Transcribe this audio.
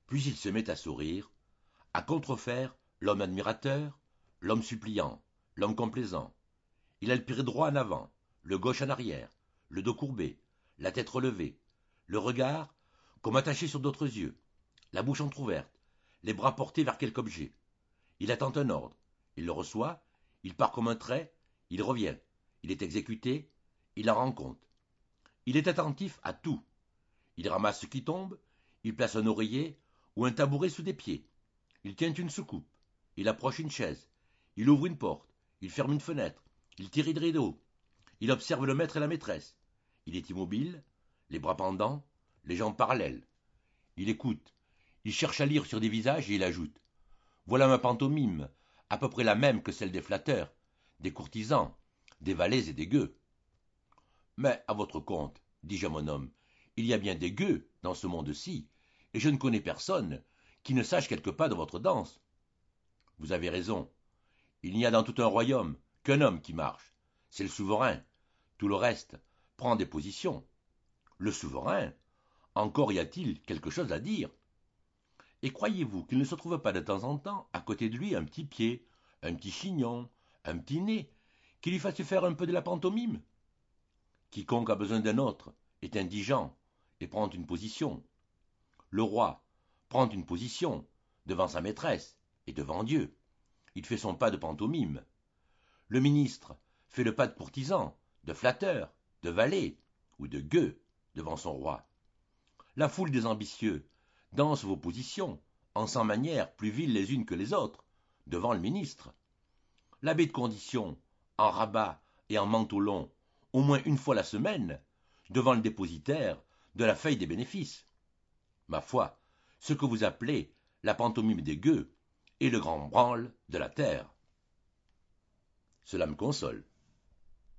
Puis il se met à sourire, à contrefaire l'homme admirateur, l'homme suppliant, l'homme complaisant. Il a le pied droit en avant, le gauche en arrière, le dos courbé, la tête relevée, le regard comme attaché sur d'autres yeux, la bouche entr'ouverte, les bras portés vers quelque objet. Il attend un ordre, il le reçoit, il part comme un trait, il revient, il est exécuté, il en rend compte. Il est attentif à tout. Il ramasse ce qui tombe, il place un oreiller ou un tabouret sous des pieds. Il tient une soucoupe, il approche une chaise, il ouvre une porte, il ferme une fenêtre, il tire des rideaux, il observe le maître et la maîtresse. Il est immobile, les bras pendants, les jambes parallèles. Il écoute, il cherche à lire sur des visages et il ajoute. Voilà ma pantomime, à peu près la même que celle des flatteurs, des courtisans, des valets et des gueux. Mais à votre compte, dis-je à mon homme, il y a bien des gueux dans ce monde-ci, et je ne connais personne qui ne sache quelques pas de votre danse. Vous avez raison. Il n'y a dans tout un royaume qu'un homme qui marche. C'est le souverain. Tout le reste prend des positions. Le souverain, encore y a-t-il quelque chose à dire. Et croyez-vous qu'il ne se trouve pas de temps en temps à côté de lui un petit pied, un petit chignon, un petit nez, qui lui fasse faire un peu de la pantomime? Quiconque a besoin d'un autre est indigent et prend une position. Le roi prend une position devant sa maîtresse et devant Dieu. Il fait son pas de pantomime. Le ministre fait le pas de courtisan, de flatteur, de valet ou de gueux devant son roi. La foule des ambitieux danse vos positions, en cent manières plus viles les unes que les autres, devant le ministre. L'abbé de condition, en rabat et en manteau long, au moins une fois la semaine, devant le dépositaire de la feuille des bénéfices. Ma foi, ce que vous appelez la pantomime des gueux est le grand branle de la terre. Cela me console.